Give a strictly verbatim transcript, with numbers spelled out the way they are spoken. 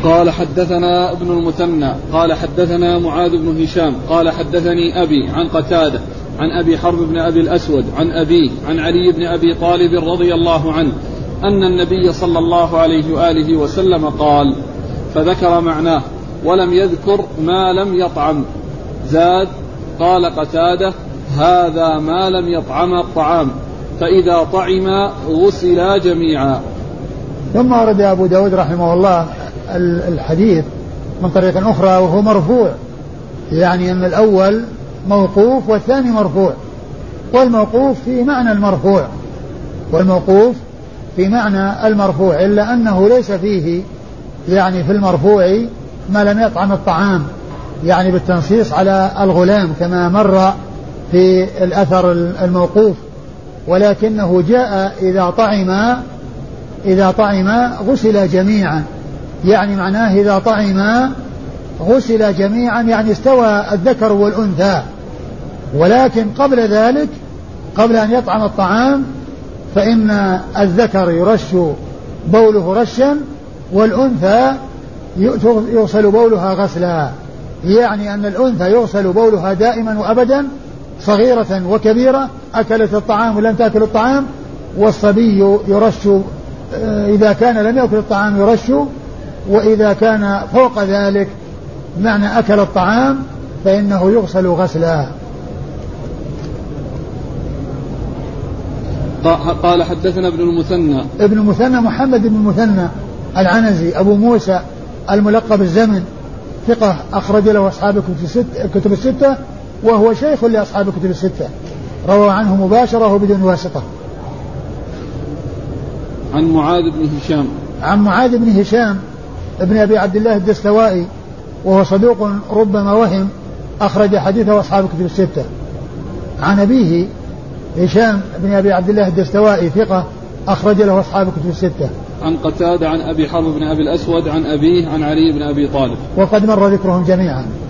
قال حدثنا ابن المثنى قال حدثنا معاذ بن هشام قال حدثني أبي عن قتادة عن أبي حرب بن أبي الأسود عن أبيه عن علي بن أبي طالب رضي الله عنه أن النبي صلى الله عليه وآله وسلم قال فذكر معناه ولم يذكر ما لم يطعم. زاد قال قتادة هذا ما لم يطعم الطعام فإذا طعم غسلا جميعا. ثم ورد أبو داود رحمه الله الحديث من طريق أخرى وهو مرفوع، يعني أن الأول موقوف والثاني مرفوع، والموقوف في معنى المرفوع والموقوف في معنى المرفوع إلا أنه ليس فيه يعني في المرفوع ما لم يطعم الطعام، يعني بالتنصيص على الغلام كما مر في الأثر الموقوف، ولكنه جاء إذا طعم إذا طعم غسل جميعا، يعني معناه إذا طعم غسل جميعا يعني استوى الذكر والأنثى. ولكن قبل ذلك قبل أن يطعم الطعام فإن الذكر يرش بوله رشا والأنثى يغسل بولها غسلا، يعني أن الأنثى يغسل بولها دائما وأبدا صغيرة وكبيرة، أكلت الطعام ولم تأكل الطعام، والصبي يرش إذا كان لم يأكل الطعام يرش، وإذا كان فوق ذلك معنى أكل الطعام فإنه يغسل غسلا. قال حدثنا ابن المثنى ابن المثنى محمد بن المثنى العنزي أبو موسى الملقب الزمن، ثقة أخرج له أصحاب الكتب الستة، وهو شيخ لأصحاب الكتب الستة، روى عنه مباشرة وبدون واسطة. عن معاذ بن هشام عن معاذ بن هشام ابن أبي عبد الله الدستوائي وهو صدوق ربما وهم، أخرج حديثه أصحاب الكتب الستة. عن أبيه هشام بن أبي عبد الله الدستوائي ثقة أخرج له أصحاب الكتب الستة. عن قتادة عن أبي حرب بن أبي الأسود عن أبيه عن علي بن أبي طالب، وقد مر ذكرهم جميعا.